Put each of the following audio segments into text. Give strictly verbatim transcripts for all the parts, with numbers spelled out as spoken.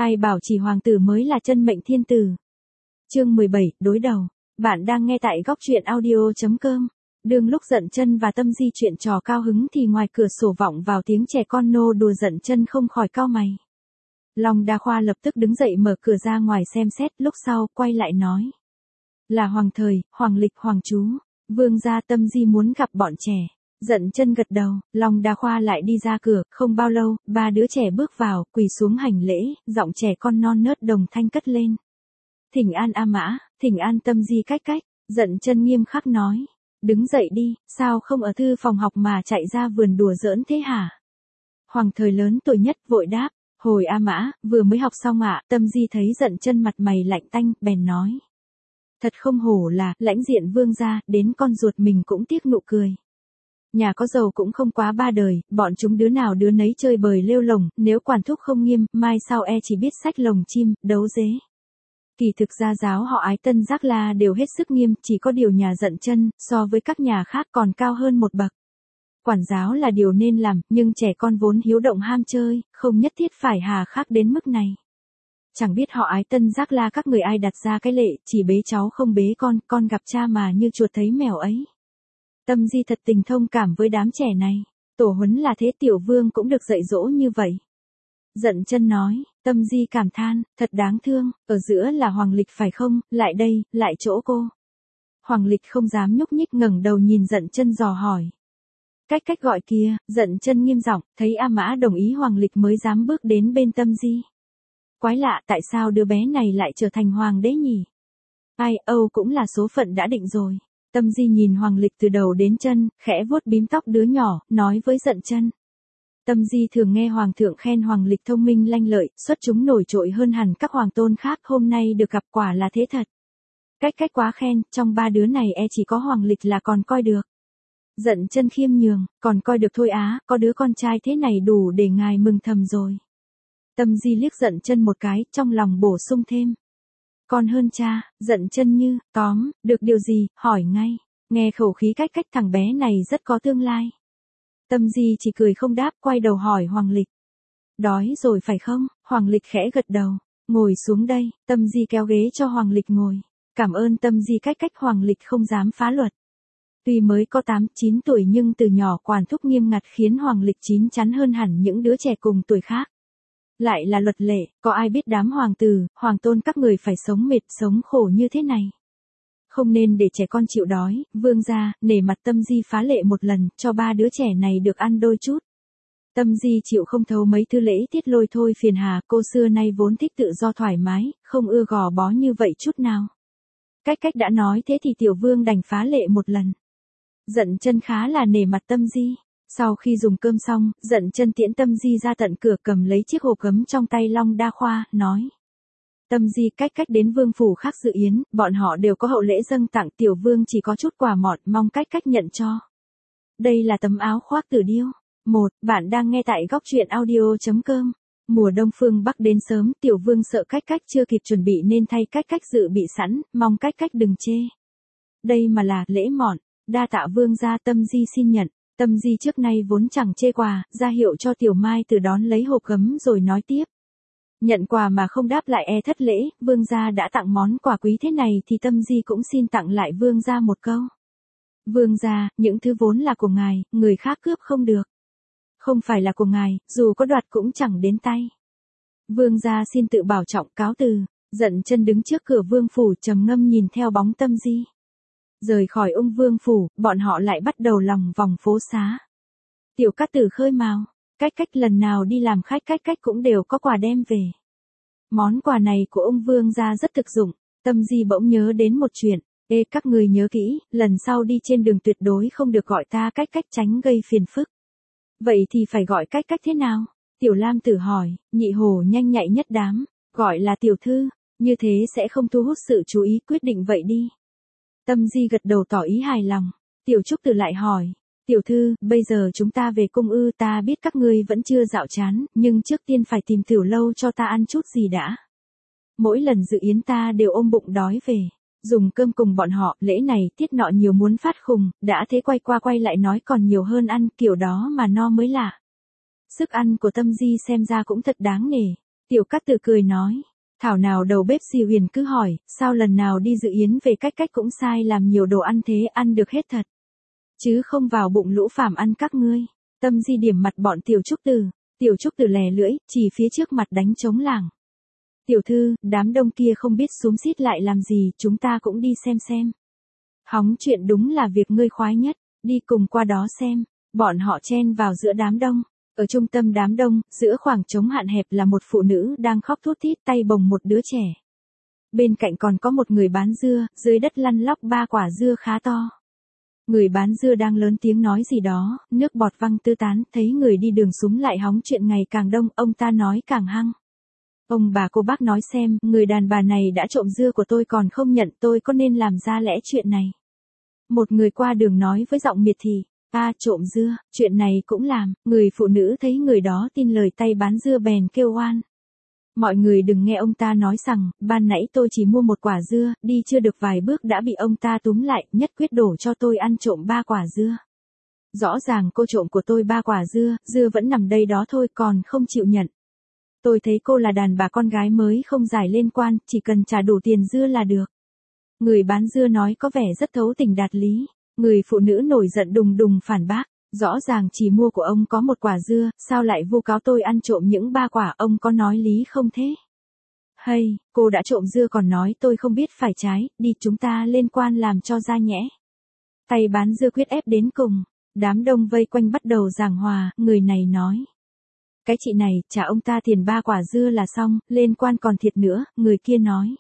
Ai bảo chỉ hoàng tử mới là chân mệnh thiên tử. Chương mười bảy, đối đầu. Bạn đang nghe tại góc truyện audio chấm com. Đương lúc Dận Chân và Tâm Di chuyện trò cao hứng thì ngoài cửa sổ vọng vào tiếng trẻ con nô đùa, Dận Chân không khỏi cau mày. Long Đa Khoa lập tức đứng dậy mở cửa ra ngoài xem xét, lúc sau quay lại nói: "Là Hoàng Thời, Hoàng Lịch, Hoàng Chú, Vương gia Tâm Di muốn gặp bọn trẻ." Dận Chân gật đầu, Long Đa Khoa lại đi ra cửa, không bao lâu, ba đứa trẻ bước vào, quỳ xuống hành lễ, giọng trẻ con non nớt đồng thanh cất lên: "Thỉnh an A Mã, thỉnh an Tâm Di cách cách." Dận Chân nghiêm khắc nói: "Đứng dậy đi, sao không ở thư phòng học mà chạy ra vườn đùa giỡn thế hả?" Hoàng Thời lớn tuổi nhất vội đáp: "Hồi A Mã, vừa mới học xong ạ." Tâm Di thấy Dận Chân mặt mày lạnh tanh, bèn nói: "Thật không hổ là lãnh diện vương gia, đến con ruột mình cũng tiếc nụ cười. Nhà có giàu cũng không quá ba đời, bọn chúng đứa nào đứa nấy chơi bời lêu lồng, nếu quản thúc không nghiêm, mai sau e chỉ biết xách lồng chim, đấu dế." Kỳ thực gia giáo họ Ái Tân Giác La đều hết sức nghiêm, chỉ có điều nhà Dận Chân, so với các nhà khác còn cao hơn một bậc. Quản giáo là điều nên làm, nhưng trẻ con vốn hiếu động ham chơi, không nhất thiết phải hà khắc đến mức này. Chẳng biết họ Ái Tân Giác La các người ai đặt ra cái lệ, chỉ bế cháu không bế con, con gặp cha mà như chuột thấy mèo ấy. Tâm Di thật tình thông cảm với đám trẻ này, tổ huấn là thế, tiểu vương cũng được dạy dỗ như vậy. Dận Chân nói, Tâm Di cảm than, thật đáng thương, ở giữa là Hoàng Lịch phải không, lại đây, lại chỗ cô. Hoàng Lịch không dám nhúc nhích, ngẩng đầu nhìn Dận Chân dò hỏi. Cách cách gọi kia. Dận Chân nghiêm giọng, thấy A Mã đồng ý Hoàng Lịch mới dám bước đến bên Tâm Di. Quái lạ, tại sao đứa bé này lại trở thành hoàng đế nhỉ? Ai, âu cũng là số phận đã định rồi. Tâm Di nhìn Hoàng Lịch từ đầu đến chân, khẽ vuốt bím tóc đứa nhỏ, nói với Dận Chân. Tâm Di thường nghe Hoàng thượng khen Hoàng Lịch thông minh lanh lợi, xuất chúng nổi trội hơn hẳn các hoàng tôn khác, hôm nay được gặp quả là thế thật. Cách cách quá khen, trong ba đứa này e chỉ có Hoàng Lịch là còn coi được. Dận Chân khiêm nhường, còn coi được thôi á, có đứa con trai thế này đủ để ngài mừng thầm rồi. Tâm Di liếc Dận Chân một cái, trong lòng bổ sung thêm. Còn hơn cha. Dận Chân như, tóm, được điều gì, hỏi ngay. Nghe khẩu khí cách cách thằng bé này rất có tương lai. Tâm Di chỉ cười không đáp, quay đầu hỏi Hoàng Lịch. Đói rồi phải không? Hoàng Lịch khẽ gật đầu. Ngồi xuống đây. Tâm Di kéo ghế cho Hoàng Lịch ngồi. Cảm ơn Tâm Di cách cách. Hoàng Lịch không dám phá luật. Tuy mới có tám, chín tuổi nhưng từ nhỏ quản thúc nghiêm ngặt khiến Hoàng Lịch chín chắn hơn hẳn những đứa trẻ cùng tuổi khác. Lại là luật lệ, có ai biết đám hoàng tử, hoàng tôn các người phải sống mệt, sống khổ như thế này. Không nên để trẻ con chịu đói, vương gia, nể mặt Tâm Di phá lệ một lần, cho ba đứa trẻ này được ăn đôi chút. Tâm Di chịu không thấu mấy thứ lễ tiết lôi thôi phiền hà, cô xưa nay vốn thích tự do thoải mái, không ưa gò bó như vậy chút nào. Cách cách đã nói thế thì tiểu vương đành phá lệ một lần. Dận Chân khá là nể mặt Tâm Di. Sau khi dùng cơm xong, Dận Chân tiễn Tâm Di ra tận cửa, cầm lấy chiếc hộp gấm trong tay Long Đa Khoa, nói. Tâm Di cách cách đến vương phủ khác dự yến, bọn họ đều có hậu lễ dâng tặng, tiểu vương chỉ có chút quà mọn, mong cách cách nhận cho. Đây là tấm áo khoác Tử Điêu. Một, bạn đang nghe tại góc truyện audio chấm com. Mùa đông phương Bắc đến sớm, tiểu vương sợ cách cách chưa kịp chuẩn bị nên thay cách cách dự bị sẵn, mong cách cách đừng chê. Đây mà là lễ mọn, đa tạ vương gia. Tâm Di xin nhận. Tâm Di trước nay vốn chẳng chê quà, ra hiệu cho Tiểu Mai từ đón lấy hộp gấm rồi nói tiếp. Nhận quà mà không đáp lại e thất lễ, vương gia đã tặng món quà quý thế này thì Tâm Di cũng xin tặng lại vương gia một câu. Vương gia, những thứ vốn là của ngài, người khác cướp không được. Không phải là của ngài, dù có đoạt cũng chẳng đến tay. Vương gia xin tự bảo trọng, cáo từ. Dận Chân đứng trước cửa vương phủ trầm ngâm nhìn theo bóng Tâm Di. Rời khỏi Ung Vương phủ, bọn họ lại bắt đầu lòng vòng phố xá. Tiểu Cát Tử khơi mào, cách cách lần nào đi làm khách cách cách cũng đều có quà đem về. Món quà này của ông vương gia rất thực dụng. Tâm Di bỗng nhớ đến một chuyện. Ê, các người nhớ kỹ, lần sau đi trên đường tuyệt đối không được gọi ta cách cách, tránh gây phiền phức. Vậy thì phải gọi cách cách thế nào? Tiểu Lam Tử hỏi. Nhị Hổ nhanh nhạy nhất đám, gọi là tiểu thư, như thế sẽ không thu hút sự chú ý, quyết định vậy đi. Tâm Di gật đầu tỏ ý hài lòng. Tiểu Trúc Tử lại hỏi. Tiểu thư, bây giờ chúng ta về cung ư? Ta biết các ngươi vẫn chưa dạo chán, nhưng trước tiên phải tìm tiểu lâu cho ta ăn chút gì đã. Mỗi lần dự yến ta đều ôm bụng đói về. Dùng cơm cùng bọn họ, lễ này tiết nọ nhiều muốn phát khùng, đã thế quay qua quay lại nói còn nhiều hơn ăn, kiểu đó mà no mới lạ. Sức ăn của Tâm Di xem ra cũng thật đáng nể. Tiểu Cát Tử cười nói. Thảo nào đầu bếp Di Huyền cứ hỏi, sao lần nào đi dự yến về cách cách cũng sai làm nhiều đồ ăn thế, ăn được hết thật. Chứ không vào bụng lũ phàm ăn các ngươi. Tâm Di điểm mặt bọn Tiểu Trúc Tử. Tiểu Trúc Tử lè lưỡi, chỉ phía trước mặt đánh trống lảng. Tiểu thư, đám đông kia không biết xúm xít lại làm gì, chúng ta cũng đi xem xem. Hóng chuyện đúng là việc ngươi khoái nhất, đi cùng qua đó xem. Bọn họ chen vào giữa đám đông. Ở trung tâm đám đông, giữa khoảng trống hạn hẹp là một phụ nữ đang khóc thút thít tay bồng một đứa trẻ. Bên cạnh còn có một người bán dưa, dưới đất lăn lóc ba quả dưa khá to. Người bán dưa đang lớn tiếng nói gì đó, nước bọt văng tứ tán, thấy người đi đường xúm lại hóng chuyện ngày càng đông, ông ta nói càng hăng. Ông bà cô bác nói xem, người đàn bà này đã trộm dưa của tôi còn không nhận, tôi có nên làm ra lẽ chuyện này. Một người qua đường nói với giọng miệt thị. Ta trộm dưa, chuyện này cũng làm. Người phụ nữ thấy người đó tin lời tay bán dưa bèn kêu oan. Mọi người đừng nghe ông ta nói rằng, ban nãy tôi chỉ mua một quả dưa, đi chưa được vài bước đã bị ông ta túm lại, nhất quyết đổ cho tôi ăn trộm ba quả dưa. Rõ ràng cô trộm của tôi ba quả dưa, dưa vẫn nằm đây đó thôi còn không chịu nhận. Tôi thấy cô là đàn bà con gái mới không giải lên quan, chỉ cần trả đủ tiền dưa là được. Người bán dưa nói có vẻ rất thấu tình đạt lý. Người phụ nữ nổi giận đùng đùng phản bác, rõ ràng chỉ mua của ông có một quả dưa, sao lại vu cáo tôi ăn trộm những ba quả, ông có nói lý không thế? Hay, cô đã trộm dưa còn nói tôi không biết phải trái, đi chúng ta lên quan làm cho ra nhẽ. Tay bán dưa quyết ép đến cùng, đám đông vây quanh bắt đầu giảng hòa, người này nói. Cái chị này, trả ông ta tiền ba quả dưa là xong, lên quan còn thiệt nữa, người kia nói.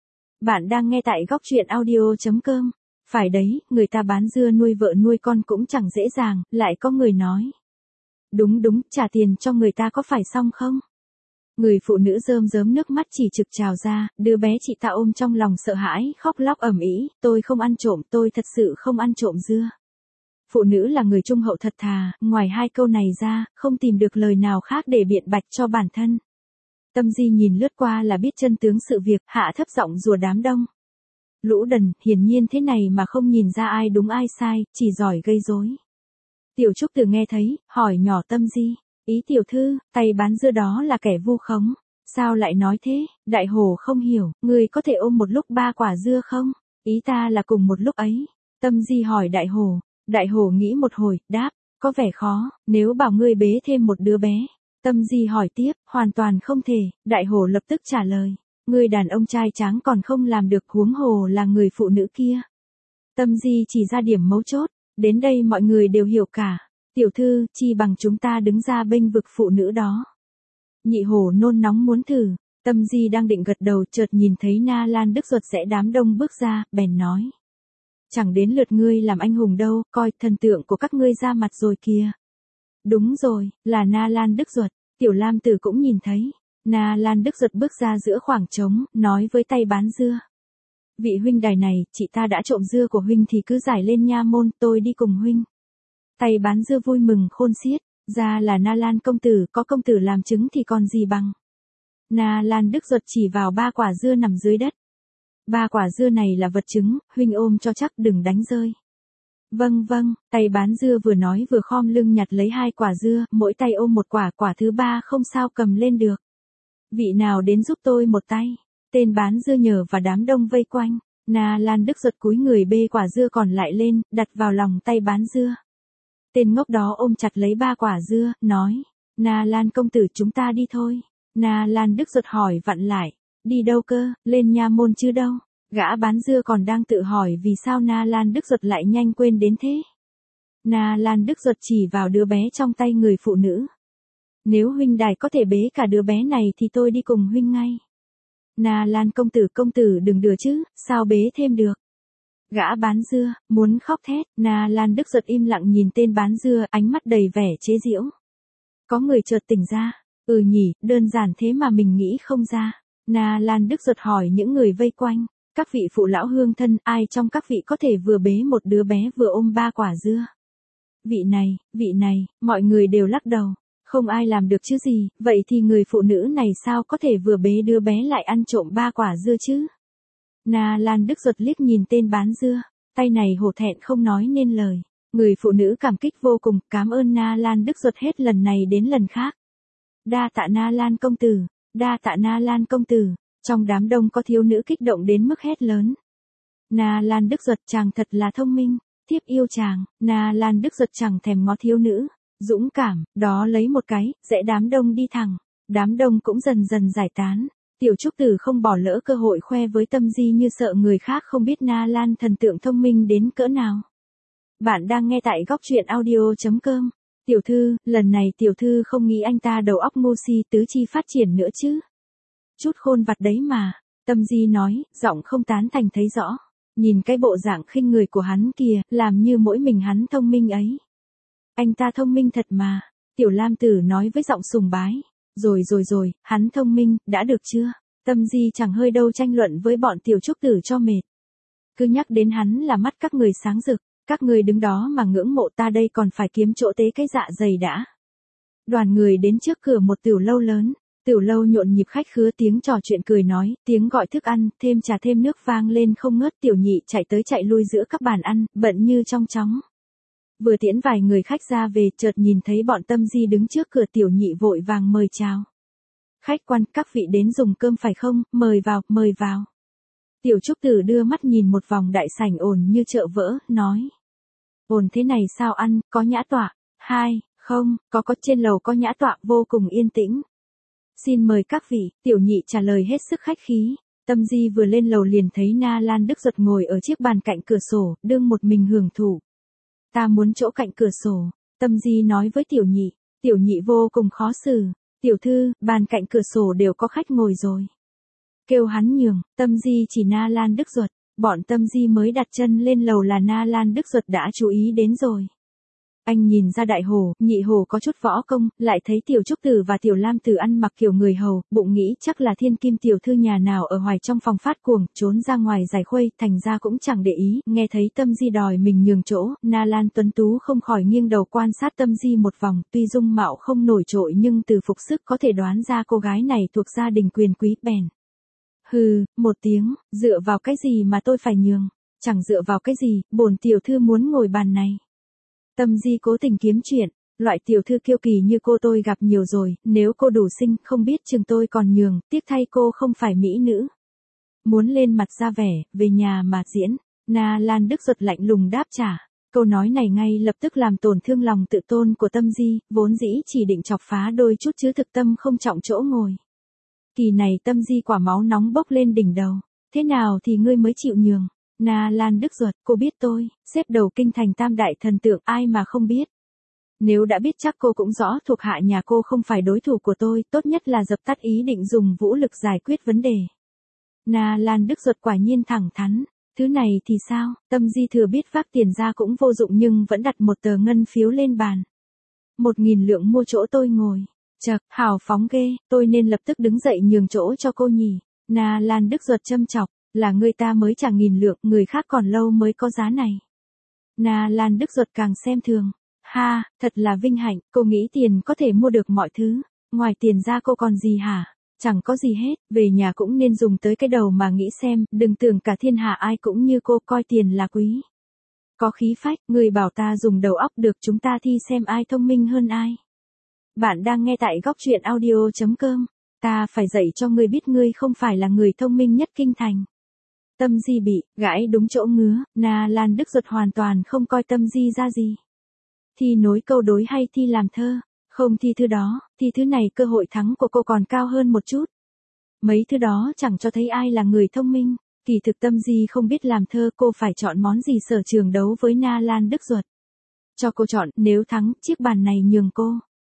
Bạn đang nghe tại góc truyện audio chấm com. Phải đấy, người ta bán dưa nuôi vợ nuôi con cũng chẳng dễ dàng, lại có người nói. Đúng đúng, trả tiền cho người ta có phải xong không? Người phụ nữ rơm rớm nước mắt chỉ trực trào ra, đứa bé chị ta ôm trong lòng sợ hãi, khóc lóc ầm ĩ, tôi không ăn trộm, tôi thật sự không ăn trộm dưa. Phụ nữ là người trung hậu thật thà, ngoài hai câu này ra, không tìm được lời nào khác để biện bạch cho bản thân. Tâm Di nhìn lướt qua là biết chân tướng sự việc, hạ thấp giọng rủa đám đông. Lũ đần, hiển nhiên thế này mà không nhìn ra ai đúng ai sai, chỉ giỏi gây rối. Tiểu Trúc Tử nghe thấy, hỏi nhỏ Tâm Di, ý tiểu thư, tay bán dưa đó là kẻ vu khống, sao lại nói thế? Đại Hổ không hiểu, người có thể ôm một lúc ba quả dưa không? Ý ta là cùng một lúc ấy. Tâm Di hỏi Đại Hổ, Đại Hổ nghĩ một hồi, đáp, có vẻ khó, nếu bảo ngươi bế thêm một đứa bé. Tâm Di hỏi tiếp, hoàn toàn không thể, Đại Hổ lập tức trả lời. Người đàn ông trai tráng còn không làm được, huống hồ là người phụ nữ kia. Tâm Di chỉ ra điểm mấu chốt, đến đây mọi người đều hiểu cả. Tiểu thư, chi bằng chúng ta đứng ra bênh vực phụ nữ đó. Nhị Hổ nôn nóng muốn thử, Tâm Di đang định gật đầu chợt nhìn thấy Na Lan Đức Duật rẽ đám đông bước ra, bèn nói. Chẳng đến lượt ngươi làm anh hùng đâu, coi thần tượng của các ngươi ra mặt rồi kìa. Đúng rồi, là Na Lan Đức Duật, Tiểu Lam Tử cũng nhìn thấy. Na Lan Đức Duật bước ra giữa khoảng trống, nói với tay bán dưa. Vị huynh đài này, chị ta đã trộm dưa của huynh thì cứ giải lên nha môn, tôi đi cùng huynh. Tay bán dưa vui mừng khôn xiết, ra là Na Lan công tử, có công tử làm chứng thì còn gì bằng. Na Lan Đức Duật chỉ vào ba quả dưa nằm dưới đất. Ba quả dưa này là vật chứng, huynh ôm cho chắc đừng đánh rơi. Vâng vâng, tay bán dưa vừa nói vừa khom lưng nhặt lấy hai quả dưa, mỗi tay ôm một quả, quả thứ ba không sao cầm lên được. Vị nào đến giúp tôi một tay. Tên bán dưa nhờ và đám đông vây quanh. Na Lan Đức Duật cúi người bê quả dưa còn lại lên, đặt vào lòng tay bán dưa. Tên ngốc đó ôm chặt lấy ba quả dưa, nói. Na Lan công tử chúng ta đi thôi. Na Lan Đức Duật hỏi vặn lại. Đi đâu cơ, lên nha môn chứ đâu. Gã bán dưa còn đang tự hỏi vì sao Na Lan Đức Duật lại nhanh quên đến thế. Na Lan Đức Duật chỉ vào đứa bé trong tay người phụ nữ. Nếu huynh đài có thể bế cả đứa bé này thì tôi đi cùng huynh ngay. Na Lan công tử công tử đừng đùa chứ, sao bế thêm được. Gã bán dưa, muốn khóc thét, Na Lan Đức Duật im lặng nhìn tên bán dưa, ánh mắt đầy vẻ chế giễu. Có người chợt tỉnh ra, ừ nhỉ, đơn giản thế mà mình nghĩ không ra. Na Lan Đức Duật hỏi những người vây quanh, các vị phụ lão hương thân, ai trong các vị có thể vừa bế một đứa bé vừa ôm ba quả dưa. Vị này, vị này, mọi người đều lắc đầu. Không ai làm được chứ gì, vậy thì người phụ nữ này sao có thể vừa bế đứa bé lại ăn trộm ba quả dưa chứ? Na Lan Đức Duật liếc nhìn tên bán dưa, tay này hổ thẹn không nói nên lời. Người phụ nữ cảm kích vô cùng, cảm ơn Na Lan Đức Duật hết lần này đến lần khác. Đa tạ Na Lan công tử, Đa tạ Na Lan công tử. Trong đám đông có thiếu nữ kích động đến mức hét lớn. Na Lan Đức Duật chàng thật là thông minh, thiếp yêu chàng. Na Lan Đức Duật chẳng thèm ngó thiếu nữ, dũng cảm, đó lấy một cái, dễ đám đông đi thẳng. Đám đông cũng dần dần giải tán. Tiểu Trúc Tử không bỏ lỡ cơ hội khoe với Tâm Di như sợ người khác không biết Na Lan thần tượng thông minh đến cỡ nào. Bạn đang nghe tại góc truyện audio chấm com. Tiểu thư, lần này tiểu thư không nghĩ anh ta đầu óc ngu si tứ chi phát triển nữa chứ. Chút khôn vặt đấy mà. Tâm Di nói, giọng không tán thành thấy rõ. Nhìn cái bộ dạng khinh người của hắn kìa, làm như mỗi mình hắn thông minh ấy. Anh ta thông minh thật mà. Tiểu Lam Tử nói với giọng sùng bái. Rồi rồi rồi, hắn thông minh, đã được chưa? Tâm Di chẳng hơi đâu tranh luận với bọn tiểu Trúc Tử cho mệt. Cứ nhắc đến hắn là mắt các người sáng rực, các người đứng đó mà ngưỡng mộ ta đây còn phải kiếm chỗ tế cái dạ dày đã. Đoàn người đến trước cửa một tiểu lâu lớn, tiểu lâu nhộn nhịp khách khứa tiếng trò chuyện cười nói, tiếng gọi thức ăn, thêm trà thêm nước vang lên không ngớt. Tiểu Nhị chạy tới chạy lui giữa các bàn ăn, bận như trong chóng. Vừa tiễn vài người khách ra về, chợt nhìn thấy bọn Tâm Di đứng trước cửa. Tiểu Nhị vội vàng mời chào. Khách quan, các vị đến dùng cơm phải không, mời vào, mời vào. Tiểu Trúc Tử đưa mắt nhìn một vòng đại sảnh ồn như chợ vỡ, nói. Ồn thế này sao ăn, có nhã tọa? Hai, không, có có trên lầu có nhã tọa, vô cùng yên tĩnh. Xin mời các vị, Tiểu Nhị trả lời hết sức khách khí. Tâm Di vừa lên lầu liền thấy Na Lan Đức Duật ngồi ở chiếc bàn cạnh cửa sổ, đương một mình hưởng thụ. Ta muốn chỗ cạnh cửa sổ, Tâm Di nói với Tiểu Nhị. Tiểu Nhị vô cùng khó xử. Tiểu thư, bàn cạnh cửa sổ đều có khách ngồi rồi. Kêu hắn nhường. Tâm Di chỉ Na Lan Đức Duật. Bọn Tâm Di mới đặt chân lên lầu là Na Lan Đức Duật đã chú ý đến rồi. Anh nhìn ra đại hồ, nhị hồ có chút võ công, lại thấy Tiểu Trúc Tử và Tiểu Lam Tử ăn mặc kiểu người hầu, bụng nghĩ chắc là thiên kim tiểu thư nhà nào ở hoài trong phòng phát cuồng, trốn ra ngoài giải khuây, thành ra cũng chẳng để ý. Nghe thấy Tâm Di đòi mình nhường chỗ, Na Lan tuấn tú không khỏi nghiêng đầu quan sát Tâm Di một vòng, tuy dung mạo không nổi trội nhưng từ phục sức có thể đoán ra cô gái này thuộc gia đình quyền quý. Bèn hừ, một tiếng, dựa vào cái gì mà tôi phải nhường? Chẳng dựa vào cái gì, bổn tiểu thư muốn ngồi bàn này. Tâm Di cố tình kiếm chuyện, loại tiểu thư kiêu kỳ như cô tôi gặp nhiều rồi, nếu cô đủ xinh, không biết chừng tôi còn nhường, tiếc thay cô không phải mỹ nữ. Muốn lên mặt ra vẻ, về nhà mà diễn. Na Lan Đức Duật lạnh lùng đáp trả. Câu nói này ngay lập tức làm tổn thương lòng tự tôn của Tâm Di, vốn dĩ chỉ định chọc phá đôi chút chứ thực tâm không trọng chỗ ngồi. Kỳ này Tâm Di quả máu nóng bốc lên đỉnh đầu. Thế nào thì ngươi mới chịu nhường? Na Lan Đức Duật, cô biết tôi, xếp đầu kinh thành tam đại thần tượng, ai mà không biết. Nếu đã biết chắc cô cũng rõ thuộc hạ nhà cô không phải đối thủ của tôi, tốt nhất là dập tắt ý định dùng vũ lực giải quyết vấn đề. Na Lan Đức Duật quả nhiên thẳng thắn. Thứ này thì sao? Tâm Di thừa biết vác tiền ra cũng vô dụng nhưng vẫn đặt một tờ ngân phiếu lên bàn. Một nghìn lượng mua chỗ tôi ngồi. Chậc, hào phóng ghê, tôi nên lập tức đứng dậy nhường chỗ cho cô nhỉ. Na Lan Đức Duật châm chọc, là người ta mới trả nghìn lượng, người khác còn lâu mới có giá này. Na Lan Đức Duật càng xem thường. Ha, thật là vinh hạnh, cô nghĩ tiền có thể mua được mọi thứ. Ngoài tiền ra cô còn gì hả? Chẳng có gì hết, về nhà cũng nên dùng tới cái đầu mà nghĩ xem, đừng tưởng cả thiên hạ ai cũng như cô coi tiền là quý. Có khí phách, người bảo ta dùng đầu óc được, chúng ta thi xem ai thông minh hơn ai. Bạn đang nghe tại góc truyện audio chấm com. Ta phải dạy cho ngươi biết ngươi không phải là người thông minh nhất kinh thành. Tâm Di bị gãi đúng chỗ ngứa, Na Lan Đức Duật hoàn toàn không coi Tâm Di ra gì. Thi nối câu đối hay thi làm thơ? Không thi thứ đó, thi thứ này cơ hội thắng của cô còn cao hơn một chút. Mấy thứ đó chẳng cho thấy ai là người thông minh. Kỳ thực Tâm Di không biết làm thơ, cô phải chọn món gì sở trường đấu với Na Lan Đức Duật. Cho cô chọn, nếu thắng, chiếc bàn này nhường cô.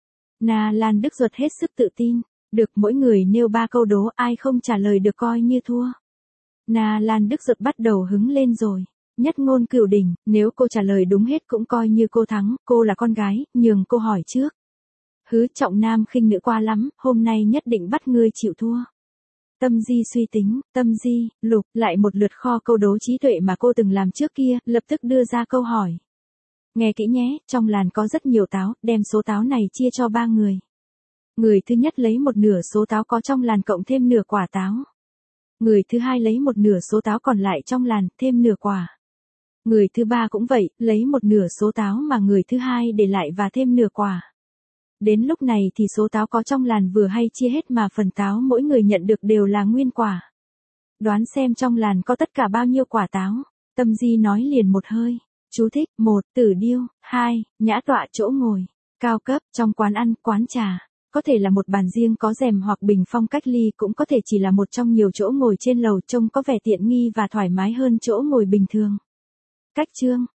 Na Lan Đức Duật hết sức tự tin. Được, mỗi người nêu ba câu đố, ai không trả lời được coi như thua. Na Lan Đức Duật bắt đầu hứng lên rồi. Nhất ngôn cửu đỉnh, nếu cô trả lời đúng hết cũng coi như cô thắng, cô là con gái, nhường cô hỏi trước. Hứ, trọng nam khinh nữ qua lắm, hôm nay nhất định bắt ngươi chịu thua. Tâm Di suy tính, Tâm Di, lục lại một lượt kho câu đố trí tuệ mà cô từng làm trước kia, lập tức đưa ra câu hỏi. Nghe kỹ nhé, trong làn có rất nhiều táo, đem số táo này chia cho ba người. Người thứ nhất lấy một nửa số táo có trong làn cộng thêm nửa quả táo. Người thứ hai lấy một nửa số táo còn lại trong làn, thêm nửa quả. Người thứ ba cũng vậy, lấy một nửa số táo mà người thứ hai để lại và thêm nửa quả. Đến lúc này thì số táo có trong làn vừa hay chia hết mà phần táo mỗi người nhận được đều là nguyên quả. Đoán xem trong làn có tất cả bao nhiêu quả táo. Tâm Di nói liền một hơi. Chú thích, một, tử điêu, hai, nhã tọa chỗ ngồi. Cao cấp, trong quán ăn, quán trà. Có thể là một bàn riêng có rèm hoặc bình phong cách ly, cũng có thể chỉ là một trong nhiều chỗ ngồi trên lầu trông có vẻ tiện nghi và thoải mái hơn chỗ ngồi bình thường. Cách chương,